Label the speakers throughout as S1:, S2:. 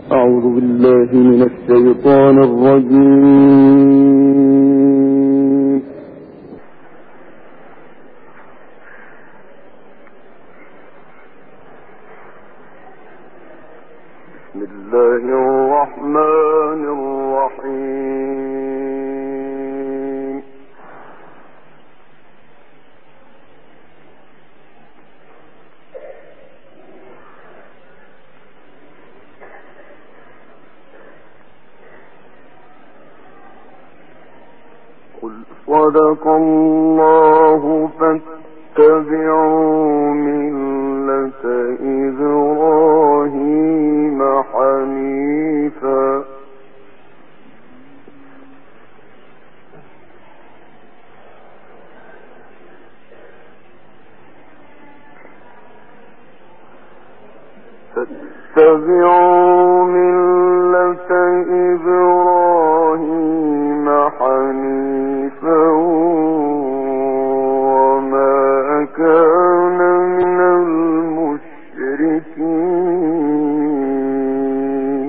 S1: أعوذ بالله من الشيطان الرجيم. بسم الله الرحمن الرحيم. قل صدق الله فاتبعوا ملة إبراهيم حنيفا وما كان من المشركين.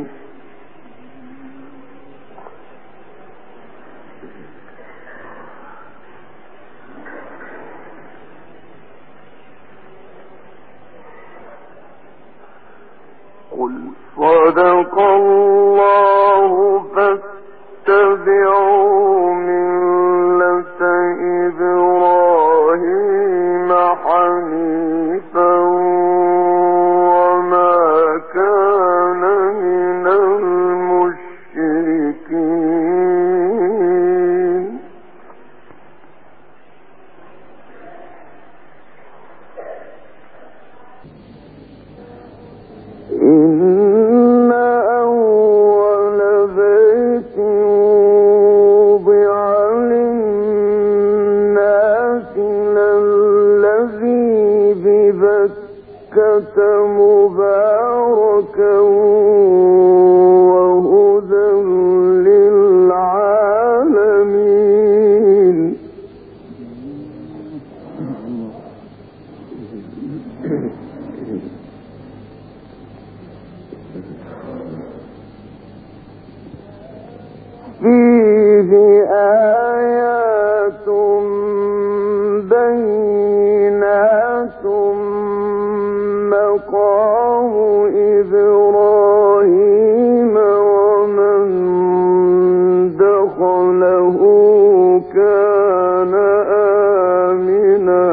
S1: قل صدق الله فاتبعوا ملة إبراهيم حنيفا وما كان من المشركين. إن أول بيت وضع للناس للذي ببكة مباركا وهدى للعالمين. فيه آيات بينات مقام إبراهيم ومن دخله كان آمنا.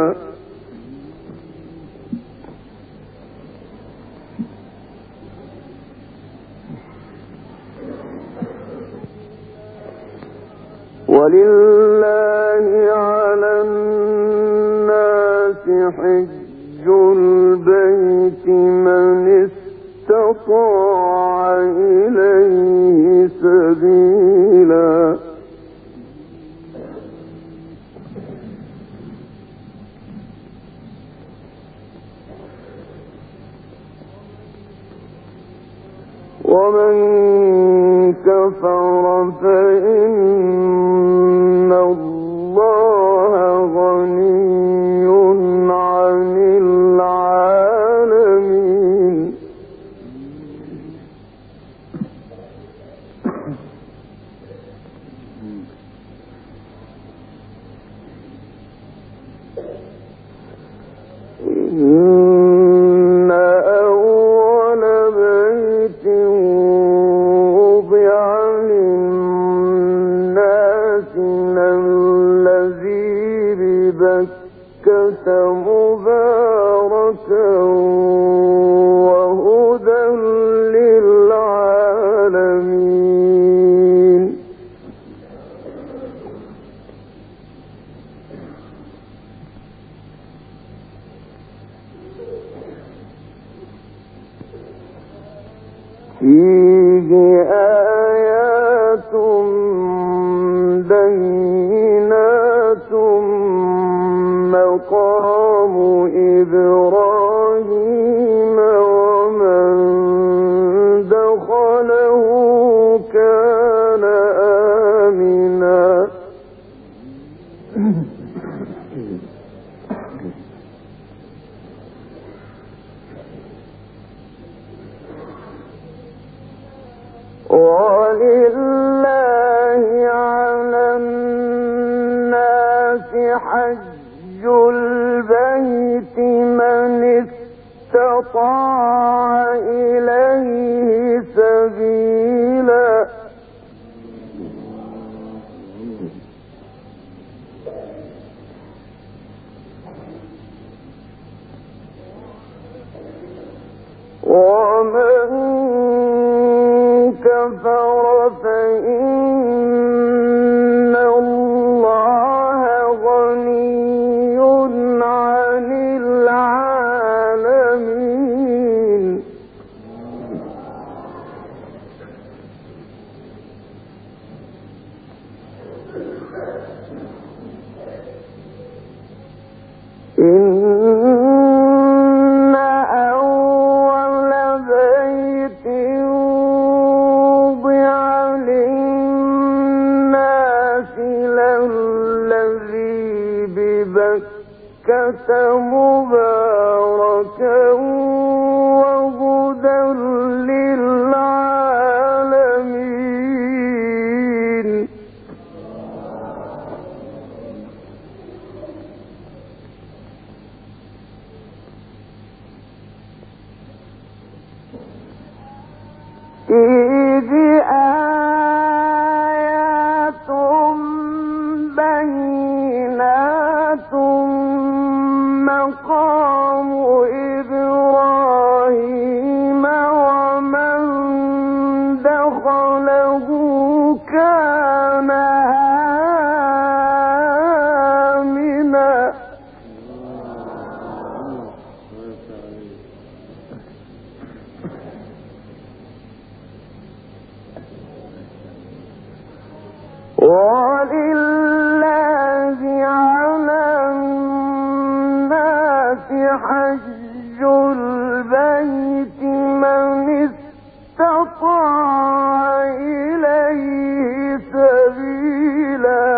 S1: ولله على الناس حج البيت من استطاع إليه سبيلا. ومن كفر فإن الله غني عن العالمين. إن أول بيت وضع للناس للذي ببكة مباركا وهدى للعالمين. فيه آيات بينات مقام إبراهيم ومن دخله كان آمنا. ولله على الناس حج البيت من استطاع إليه سبيلا ومن كفر فإن الله غني عن العالمين إن أول بيت وضع للناس للذي ببكة مباركا وهدى للعالمين فيه آيات بينات مقام إبراهيم ومن دخله كان آمنا ولله على الناس حج البيت من استطاع إليه سبيلا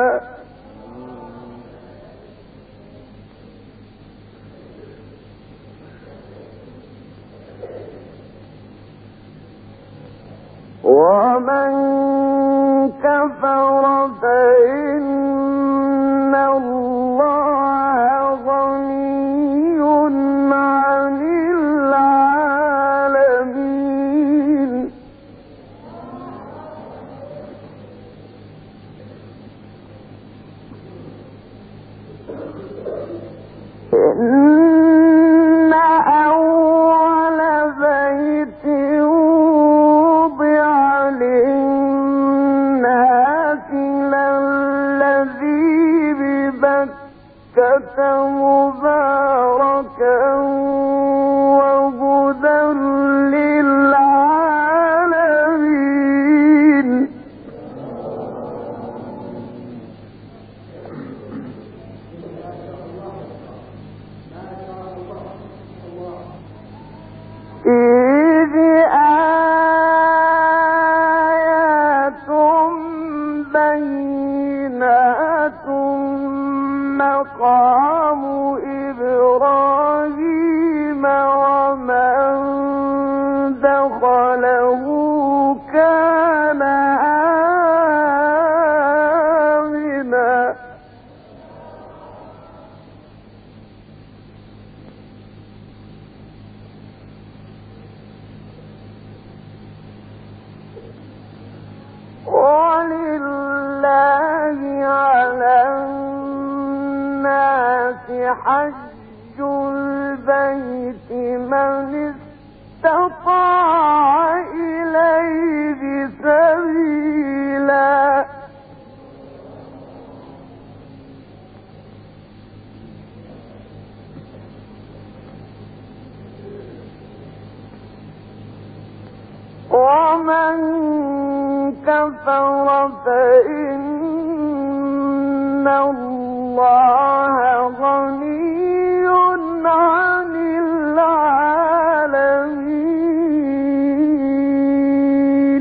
S1: ومن كفر فإن الله غني عن العالمين إن أول بيت وضع للناس للذي ببكة مباركا وهدى للعالمين فيه آيات بينات مقام إبراهيم ومن دخله كان آمنا ولله على الناس حج البيت من استطاع إليه سبيلا ومن كفر فإن الله غني عن العالمين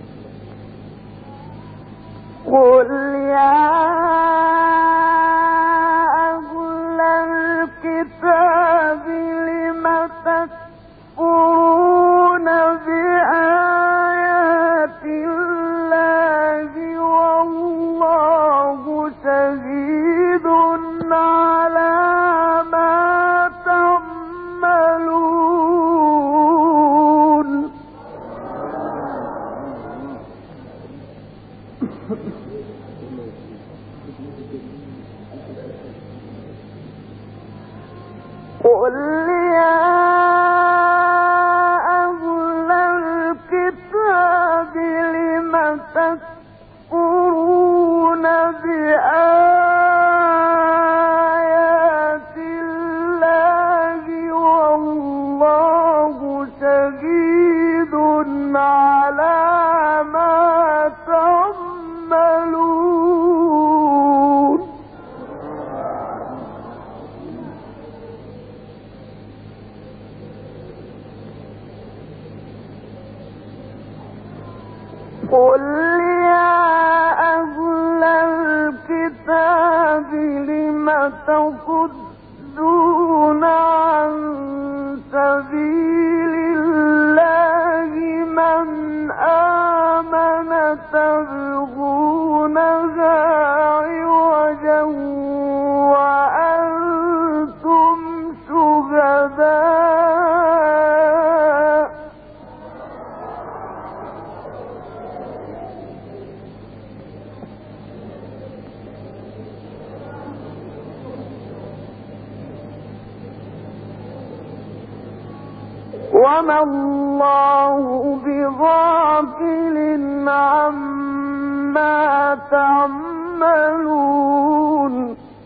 S1: قل يا قل يا أهل الكتاب لم تكفرون بآيات الله والله شهيد على ما تعملون. قل يا أهل الكتاب لم تصدون عن سبيل الله من آمن تبغونها عوجا وأنتم شهداء وما الله بغافل عما تعملون.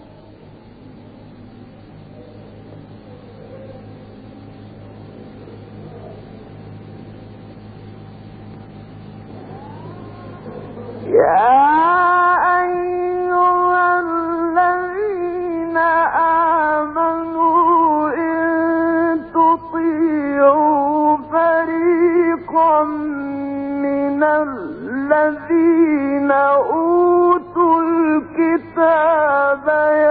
S1: يا أيها الذين آمنوا إن تطيعوا فريقا من الذين أوتوا الكتاب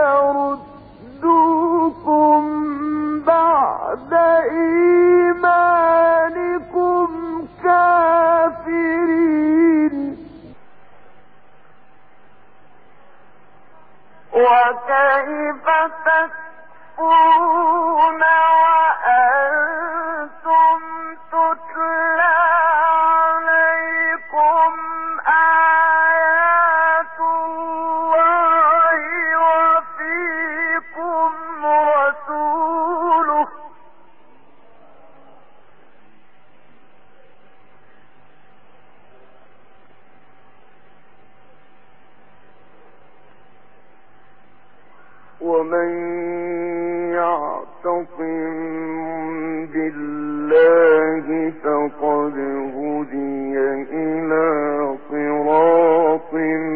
S1: يردوكم بعد إيمانكم كافرين وكيف تكفرون وأنتم تتلى عليكم آيات الله وفيكم رسوله ومن يعتصم بالله فقد هدي إلى صراط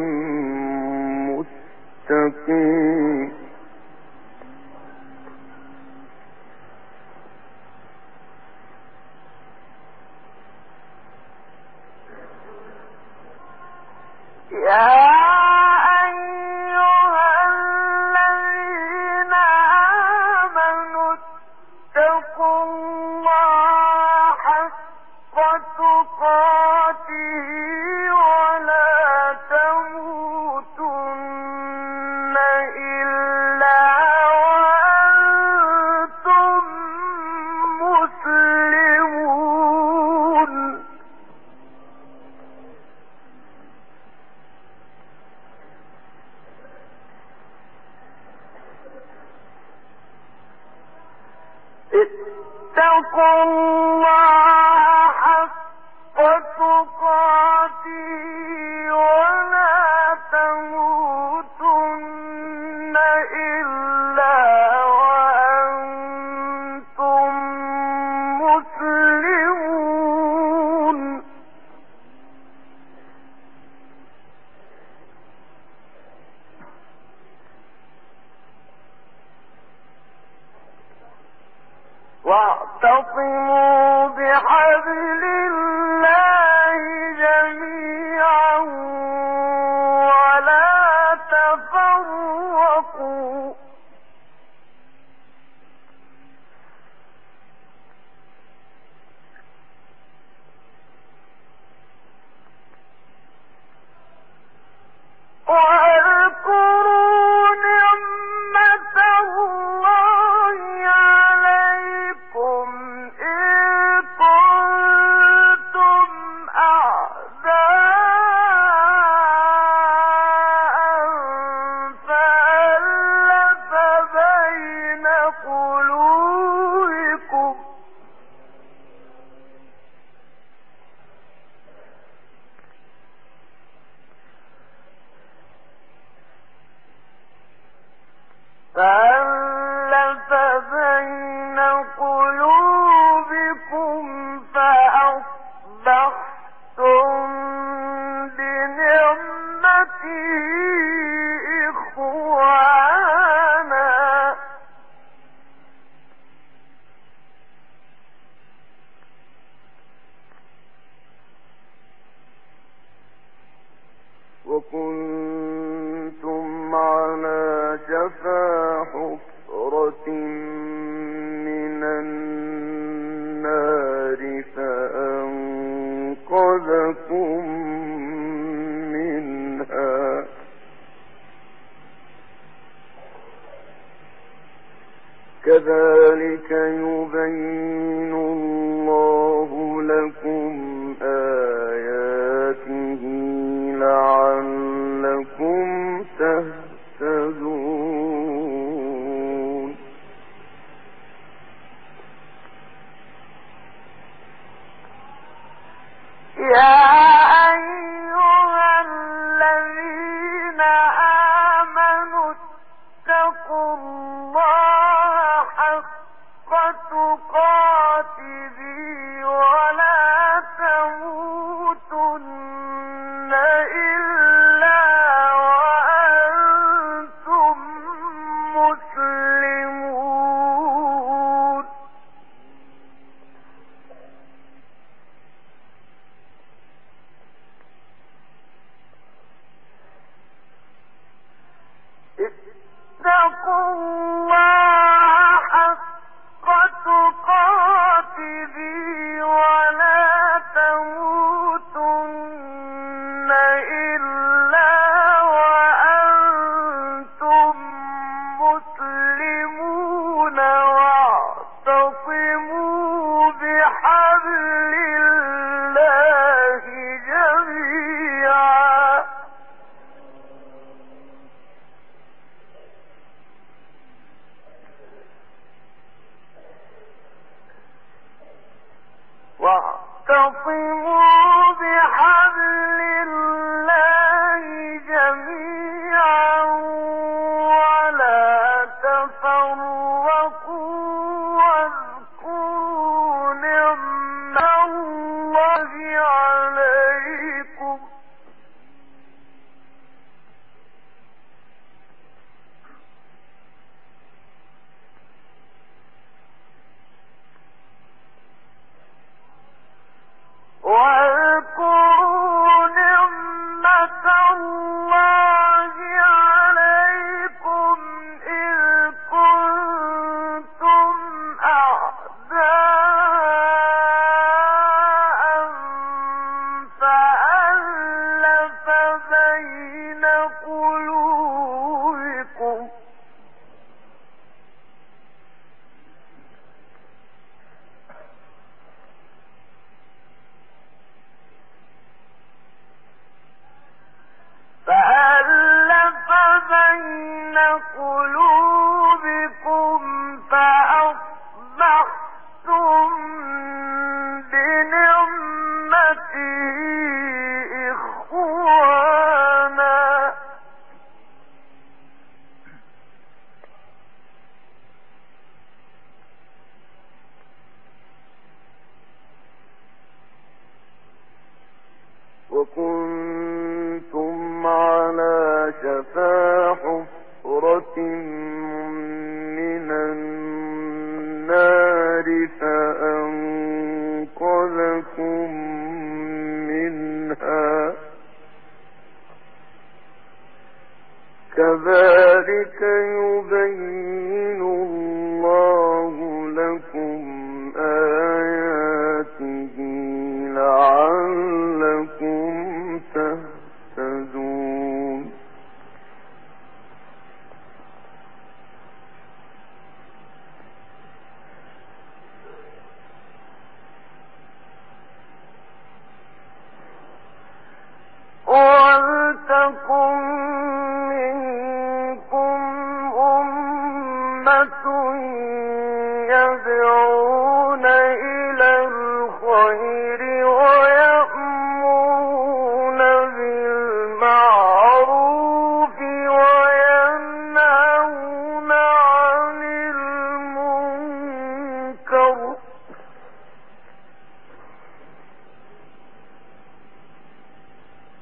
S1: مستقيم. يا اتقوا الله حق تقاته ولا تموتن إلا وأنتم مسلمون. واعتصموا بحبل الله جميعا ولا تفرقوا واذكروا نعمة الله عليكم إن كذلك يبين الله لكم آياته لعلكم تهتدون. يا أيها الذين آمنوا اتقوا الله حق تقاته ولا تموتن إلا وأنتم مسلمون. اتقوا الله حق تقاته ولا تموتن إلا وأنتم مسلمون واعتصموا بحبل الله جميعا ولا تفرقوا واذكروا نعمة الله عليكم إذ كنتم أعداء فألف بين قلوبكم فأصبحتم بنعمته إخوانا وكنتم على شفا حفرة من النار فأنقذكم منها كذلك يبين الله لكم آياته لعلكم تهتدون. ولتكن منكم أمة يدعون إلى الخير ويأمرون بالمعروف وينهون عن المنكر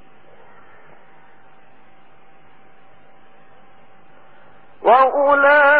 S1: وأولئك